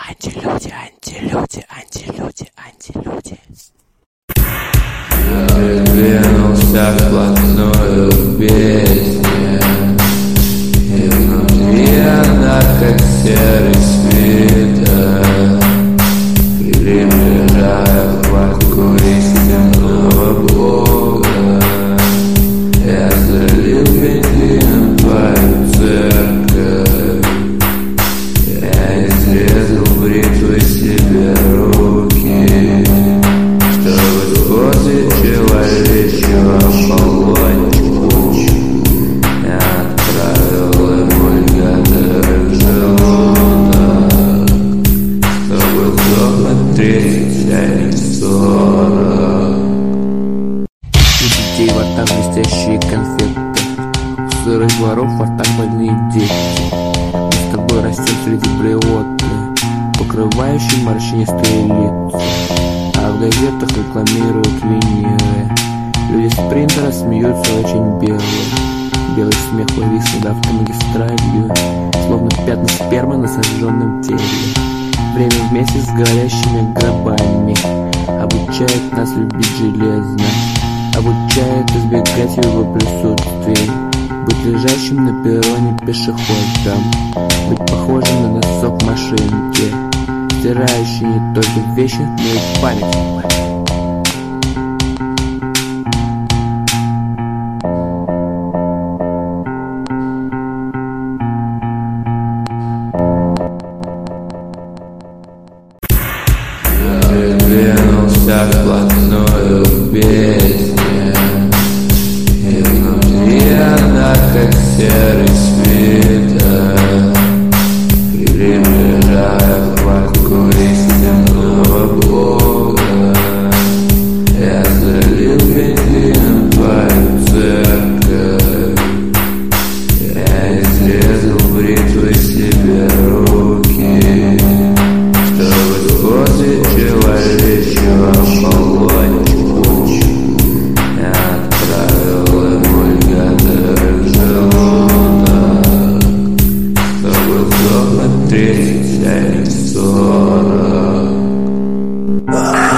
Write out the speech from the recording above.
антилюди, антилюди, антилюди, антилюди. Я придвинулся вплотную к бездне, и внутри она, как серый свиток, приближая хватку истинного Бога. Я залил бензином твою церковь, я изрезал бритвой себе руки, чтобы после человечьего полотника я отправил эмульгатор в желудок, чтобы сдохнуть 30, а не 40. У детей в ртах блестящие конфеты, у сырых дворов в ртах больные дети. Мы с тобой растем среди блевоты, покрывающие морщинистые лица, а в газетах рекламируют виниры. Люди с принтера смеются очень белые. Белый смех повис над автомагистралью, словно пятна спермы на сожженном теле. Время вместе с горящими гробами обучает нас любить железно, обучает избегать его присутствия, быть лежащим на перроне пешеходом, быть похожим на носок машинки, стирающий не только вещи, но и память. Придвинулся вплотную к бездне, и внутри она, как серый свиток, приближая хватку истинного Бога. Я залил бензином твою церковь, я изрезал бритвой себе руки, чтобы после человечьего полотника я отправил эмульгатор в желудок, чтобы сдохнуть 30, а не 40.